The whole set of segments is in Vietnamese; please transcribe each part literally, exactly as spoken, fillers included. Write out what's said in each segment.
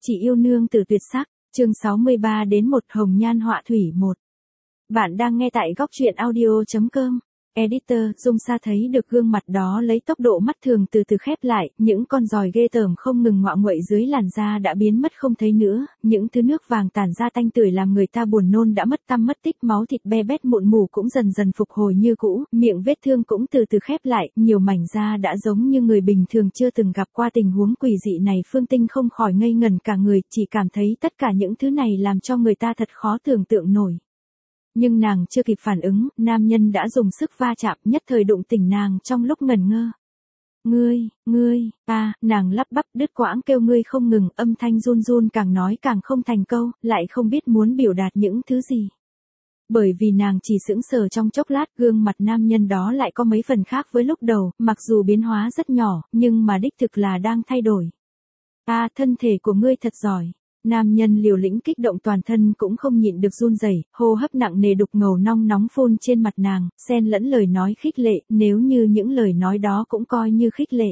Chị yêu nương tử tuyệt sắc, chương sáu mươi ba đến một hồng nhan họa thủy một. Bạn đang nghe tại góc truyện audio.com. Editor, Dung Sa thấy được gương mặt đó lấy tốc độ mắt thường từ từ khép lại, những con giòi ghê tởm không ngừng ngoạ nguậy dưới làn da đã biến mất không thấy nữa, những thứ nước vàng tản ra tanh tưởi làm người ta buồn nôn đã mất tăm mất tích, máu thịt be bét mụn mủ cũng dần dần phục hồi như cũ, miệng vết thương cũng từ từ khép lại, nhiều mảnh da đã giống như người bình thường chưa từng gặp qua tình huống quỷ dị này. Phương Tinh không khỏi ngây ngẩn cả người, chỉ cảm thấy tất cả những thứ này làm cho người ta thật khó tưởng tượng nổi. Nhưng nàng chưa kịp phản ứng, nam nhân đã dùng sức va chạm, nhất thời đụng tỉnh nàng trong lúc ngẩn ngơ. Ngươi, ngươi, ta, nàng lắp bắp đứt quãng kêu ngươi không ngừng, âm thanh run run càng nói càng không thành câu, lại không biết muốn biểu đạt những thứ gì. Bởi vì nàng chỉ sững sờ trong chốc lát, gương mặt nam nhân đó lại có mấy phần khác với lúc đầu, mặc dù biến hóa rất nhỏ, nhưng mà đích thực là đang thay đổi. Ta, thân thể của ngươi thật giỏi. Nam nhân liều lĩnh kích động toàn thân cũng không nhịn được run rẩy, hô hấp nặng nề đục ngầu nong nóng phun trên mặt nàng, xen lẫn lời nói khích lệ, nếu như những lời nói đó cũng coi như khích lệ.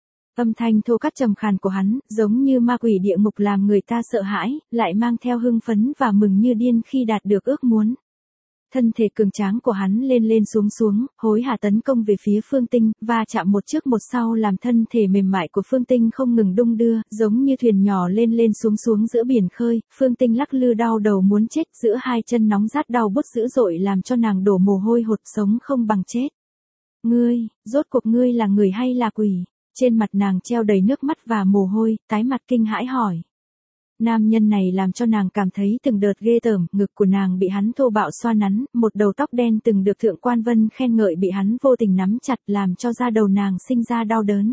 Âm thanh thô cắt trầm khàn của hắn, giống như ma quỷ địa ngục làm người ta sợ hãi, lại mang theo hưng phấn và mừng như điên khi đạt được ước muốn. Thân thể cường tráng của hắn lên lên xuống xuống, hối hả tấn công về phía Phương Tinh, và chạm một trước một sau làm thân thể mềm mại của Phương Tinh không ngừng đung đưa, giống như thuyền nhỏ lên lên xuống xuống giữa biển khơi. Phương Tinh lắc lư đau đầu muốn chết, giữa hai chân nóng rát đau bút dữ dội làm cho nàng đổ mồ hôi hột, sống không bằng chết. Ngươi, rốt cuộc ngươi là người hay là quỷ? Trên mặt nàng treo đầy nước mắt và mồ hôi, tái mặt kinh hãi hỏi. Nam nhân này làm cho nàng cảm thấy từng đợt ghê tởm, ngực của nàng bị hắn thô bạo xoa nắn, một đầu tóc đen từng được Thượng Quan Vân khen ngợi bị hắn vô tình nắm chặt làm cho da đầu nàng sinh ra đau đớn.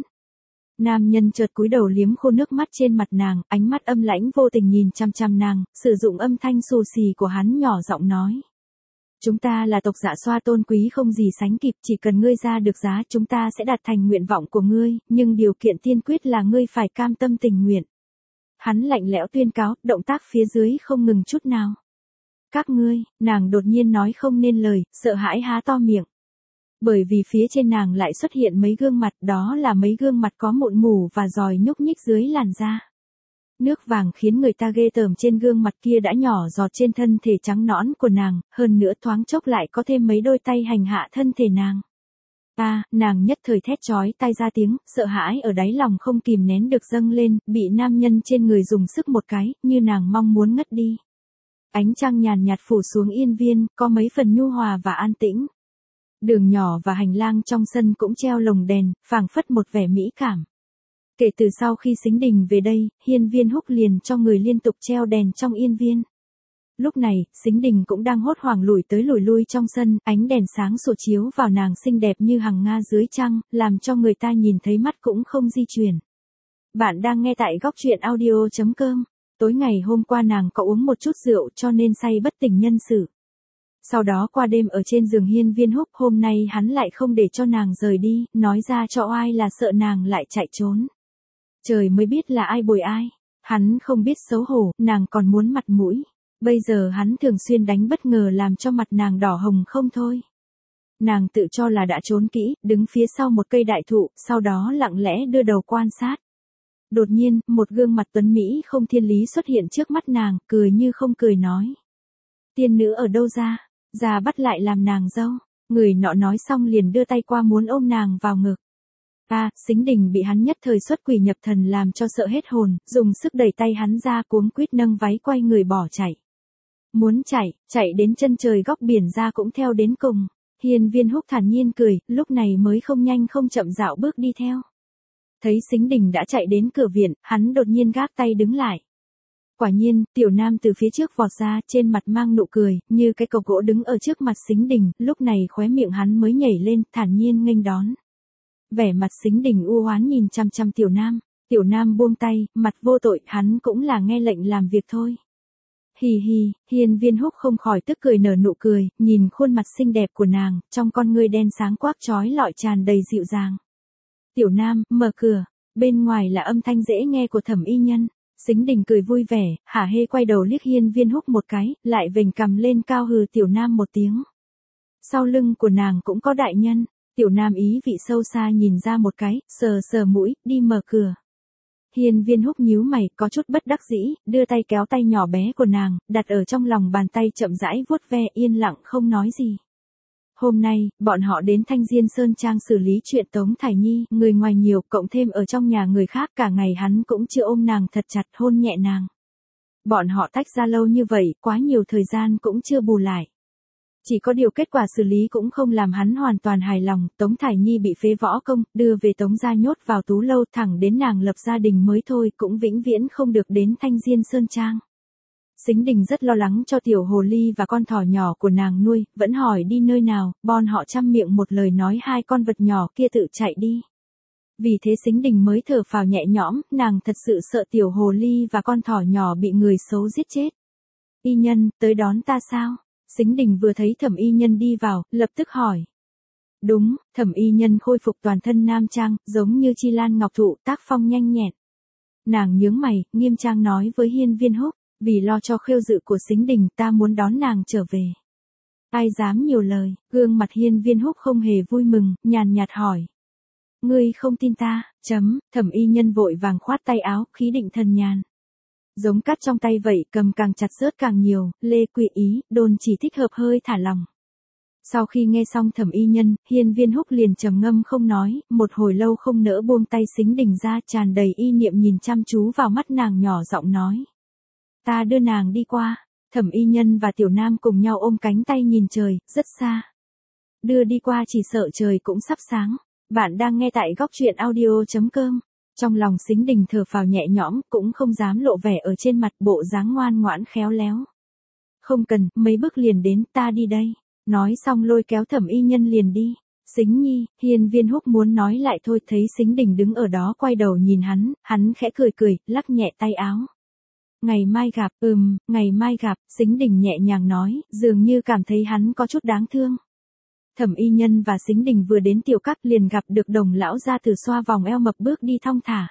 Nam nhân chợt cúi đầu liếm khô nước mắt trên mặt nàng, ánh mắt âm lãnh vô tình nhìn chăm chăm nàng, sử dụng âm thanh xù xì của hắn nhỏ giọng nói. Chúng ta là tộc Dạ Xoa tôn quý không gì sánh kịp, chỉ cần ngươi ra được giá chúng ta sẽ đạt thành nguyện vọng của ngươi, nhưng điều kiện tiên quyết là ngươi phải cam tâm tình nguyện. Hắn lạnh lẽo tuyên cáo, động tác phía dưới không ngừng chút nào. Các ngươi, nàng đột nhiên nói không nên lời, sợ hãi há to miệng. Bởi vì phía trên nàng lại xuất hiện mấy gương mặt, đó là mấy gương mặt có mụn mủ và giòi nhúc nhích dưới làn da. Nước vàng khiến người ta ghê tởm trên gương mặt kia đã nhỏ giọt trên thân thể trắng nõn của nàng, hơn nữa thoáng chốc lại có thêm mấy đôi tay hành hạ thân thể nàng. À, nàng nhất thời thét chói tai ra tiếng, sợ hãi ở đáy lòng không kìm nén được dâng lên, bị nam nhân trên người dùng sức một cái, như nàng mong muốn ngất đi. Ánh trăng nhàn nhạt phủ xuống yên viên, có mấy phần nhu hòa và an tĩnh. Đường nhỏ và hành lang trong sân cũng treo lồng đèn, phảng phất một vẻ mỹ cảm. Kể từ sau khi Sính Đình về đây, Hiên Viên Húc liền cho người liên tục treo đèn trong yên viên. Lúc này, Sính Đình cũng đang hốt hoảng lủi tới lủi lui trong sân, ánh đèn sáng sủa chiếu vào nàng xinh đẹp như hằng nga dưới trăng, làm cho người ta nhìn thấy mắt cũng không di chuyển. Bạn đang nghe tại góc truyện audio.com. Tối ngày hôm qua nàng có uống một chút rượu cho nên say bất tỉnh nhân sự. Sau đó qua đêm ở trên giường Hiên Viên Húc, hôm nay hắn lại không để cho nàng rời đi, nói ra cho oai là sợ nàng lại chạy trốn. Trời mới biết là ai bồi ai. Hắn không biết xấu hổ, nàng còn muốn mặt mũi. Bây giờ hắn thường xuyên đánh bất ngờ làm cho mặt nàng đỏ hồng không thôi. Nàng tự cho là đã trốn kỹ, đứng phía sau một cây đại thụ, sau đó lặng lẽ đưa đầu quan sát. Đột nhiên, một gương mặt tuấn Mỹ không thiên lý xuất hiện trước mắt nàng, cười như không cười nói. Tiên nữ ở đâu ra? Ra bắt lại làm nàng dâu. Người nọ nói xong liền đưa tay qua muốn ôm nàng vào ngực. À, Sính Đình bị hắn nhất thời xuất quỷ nhập thần làm cho sợ hết hồn, dùng sức đẩy tay hắn ra cuống quýt nâng váy quay người bỏ chạy. Muốn chạy, chạy đến chân trời góc biển ra cũng theo đến cùng. Hiên Viên Húc thản nhiên cười, lúc này mới không nhanh không chậm dạo bước đi theo. Thấy Sính Đình đã chạy đến cửa viện, hắn đột nhiên gác tay đứng lại. Quả nhiên, tiểu nam từ phía trước vọt ra, trên mặt mang nụ cười, như cái cọc gỗ đứng ở trước mặt Sính Đình, lúc này khóe miệng hắn mới nhảy lên, thản nhiên nghênh đón. Vẻ mặt Sính Đình u oán nhìn chăm chăm tiểu nam, tiểu nam buông tay, mặt vô tội, hắn cũng là nghe lệnh làm việc thôi. Hì hì, Hiên Viên Húc không khỏi tức cười nở nụ cười, nhìn khuôn mặt xinh đẹp của nàng, trong con ngươi đen sáng quắc chói lọi tràn đầy dịu dàng. Tiểu nam, mở cửa, bên ngoài là âm thanh dễ nghe của Thẩm Y Nhân. Sính Đình cười vui vẻ, hả hê quay đầu liếc Hiên Viên Húc một cái, lại vểnh cằm lên cao hừ tiểu nam một tiếng. Sau lưng của nàng cũng có đại nhân. Tiểu nam ý vị sâu xa nhìn ra một cái, sờ sờ mũi, đi mở cửa. Hiên Viên Húc nhíu mày, có chút bất đắc dĩ, đưa tay kéo tay nhỏ bé của nàng, đặt ở trong lòng bàn tay chậm rãi vuốt ve, yên lặng không nói gì. Hôm nay, bọn họ đến Thanh Diên Sơn Trang xử lý chuyện Tống Thải Nhi, người ngoài nhiều, cộng thêm ở trong nhà người khác, cả ngày hắn cũng chưa ôm nàng thật chặt, hôn nhẹ nàng. Bọn họ tách ra lâu như vậy, quá nhiều thời gian cũng chưa bù lại. Chỉ có điều kết quả xử lý cũng không làm hắn hoàn toàn hài lòng, Tống Thải Nhi bị phế võ công, đưa về Tống gia nhốt vào tú lâu, thẳng đến nàng lập gia đình mới thôi, cũng vĩnh viễn không được đến Thanh Diên Sơn Trang. Sính Đình rất lo lắng cho tiểu hồ ly và con thỏ nhỏ của nàng nuôi, vẫn hỏi đi nơi nào, bọn họ chăm miệng một lời nói hai con vật nhỏ kia tự chạy đi. Vì thế Sính Đình mới thở phào nhẹ nhõm, nàng thật sự sợ tiểu hồ ly và con thỏ nhỏ bị người xấu giết chết. Y nhân, tới đón ta sao? Sính Đình vừa thấy Thẩm Y Nhân đi vào, lập tức hỏi. Đúng, Thẩm Y Nhân khôi phục toàn thân nam trang, giống như chi lan ngọc thụ, tác phong nhanh nhẹn. Nàng nhướng mày, nghiêm trang nói với Hiên Viên Húc, vì lo cho khêu dự của Sính Đình, ta muốn đón nàng trở về. Ai dám nhiều lời, gương mặt Hiên Viên Húc không hề vui mừng, nhàn nhạt hỏi. Ngươi không tin ta, chấm, Thẩm Y Nhân vội vàng khoát tay áo, khí định thần nhàn. Giống cắt trong tay vậy, cầm càng chặt rớt càng nhiều, Lê Quỳ ý, đồn chỉ thích hợp hơi thả lòng. Sau khi nghe xong Thẩm Y Nhân, Hiên Viên Húc liền trầm ngâm không nói, một hồi lâu không nỡ buông tay Sính Đình ra, tràn đầy y niệm nhìn chăm chú vào mắt nàng, nhỏ giọng nói. Ta đưa nàng đi qua. Thẩm Y Nhân và Tiểu Nam cùng nhau ôm cánh tay nhìn trời, rất xa. Đưa đi qua chỉ sợ trời cũng sắp sáng. Bạn đang nghe tại góc truyện audio chấm com. Trong lòng Sính Đình thở phào nhẹ nhõm, cũng không dám lộ vẻ ở trên mặt, bộ dáng ngoan ngoãn khéo léo. Không cần, mấy bước liền đến, ta đi đây. Nói xong lôi kéo Thẩm Y Nhân liền đi. Sính Nhi, Hiên Viên Húc muốn nói lại thôi, thấy Sính Đình đứng ở đó quay đầu nhìn hắn, hắn khẽ cười cười, lắc nhẹ tay áo. Ngày mai gặp, ừm, ngày mai gặp, Sính Đình nhẹ nhàng nói, dường như cảm thấy hắn có chút đáng thương. Thẩm Y Nhân và Sính Đình vừa đến tiểu các liền gặp được Đồng lão gia tử xoa vòng eo mập bước đi thong thả.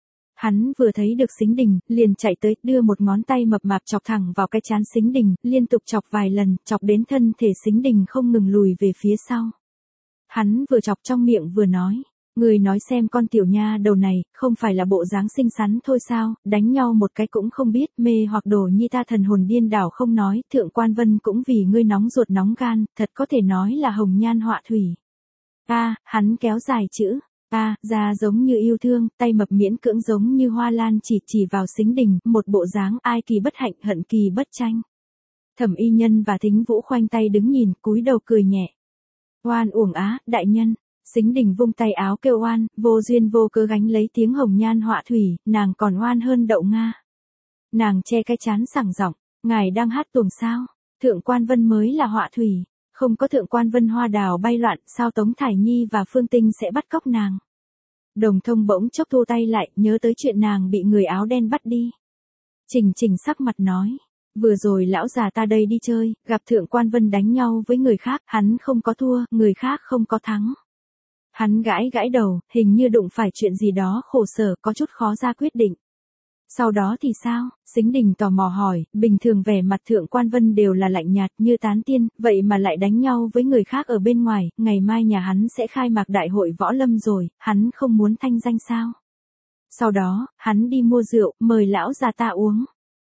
Hắn vừa thấy được Sính Đình, liền chạy tới, đưa một ngón tay mập mạp chọc thẳng vào cái trán Sính Đình, liên tục chọc vài lần, chọc đến thân thể Sính Đình không ngừng lùi về phía sau. Hắn vừa chọc trong miệng vừa nói. Người nói xem con tiểu nha đầu này, không phải là bộ dáng xinh xắn thôi sao, đánh nhau một cái cũng không biết, mê hoặc đồ nhi ta thần hồn điên đảo không nói, Thượng Quan Vân cũng vì ngươi nóng ruột nóng gan, thật có thể nói là hồng nhan họa thủy. A, à, hắn kéo dài chữ, a, à, da giống như yêu thương, tay mập miễn cưỡng giống như hoa lan chỉ chỉ vào Sính Đình, một bộ dáng ai kỳ bất hạnh hận kỳ bất tranh. Thẩm Y Nhân và Thính Vũ khoanh tay đứng nhìn, cúi đầu cười nhẹ. Oan uổng á, đại nhân. Sính Đình vung tay áo kêu oan, vô duyên vô cớ gánh lấy tiếng hồng nhan họa thủy, nàng còn oan hơn đậu Nga. Nàng che cái chán sảng giọng, ngài đang hát tuồng sao? Thượng Quan Vân mới là họa thủy, không có Thượng Quan Vân hoa đào bay loạn, sao Tống Thải Nhi và Phương Tinh sẽ bắt cóc nàng? Đồng Thông bỗng chốc thu tay lại, nhớ tới chuyện nàng bị người áo đen bắt đi. Trình Trình sắc mặt nói. Vừa rồi lão già ta đây đi chơi, gặp Thượng Quan Vân đánh nhau với người khác, hắn không có thua, người khác không có thắng. Hắn gãi gãi đầu, hình như đụng phải chuyện gì đó khổ sở, có chút khó ra quyết định. Sau đó thì sao? Sính Đình tò mò hỏi, bình thường vẻ mặt Thượng Quan Vân đều là lạnh nhạt như tán tiên, vậy mà lại đánh nhau với người khác ở bên ngoài, ngày mai nhà hắn sẽ khai mạc đại hội võ lâm rồi, hắn không muốn thanh danh sao? Sau đó, hắn đi mua rượu, mời lão già ta uống.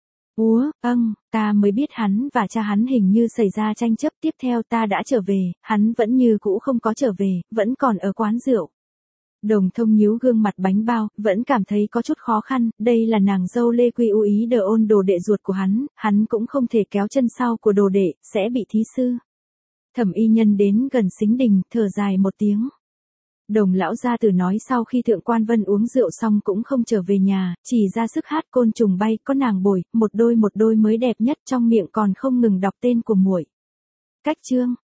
Úa, âng, ta mới biết hắn và cha hắn hình như xảy ra tranh chấp, tiếp theo ta đã trở về, hắn vẫn như cũ không có trở về, vẫn còn ở quán rượu. Đồng Thông nhíu gương mặt bánh bao, vẫn cảm thấy có chút khó khăn, đây là nàng dâu Lê Quy U ý đờ ôn đồ đệ ruột của hắn, hắn cũng không thể kéo chân sau của đồ đệ, sẽ bị thí sư. Thẩm Y Nhân đến gần Sính Đình, thở dài một tiếng. Đồng lão gia tử nói sau khi Thượng Quan Vân uống rượu xong cũng không trở về nhà, chỉ ra sức hát côn trùng bay, có nàng bồi, một đôi một đôi mới đẹp nhất, trong miệng còn không ngừng đọc tên của muội. Cách chương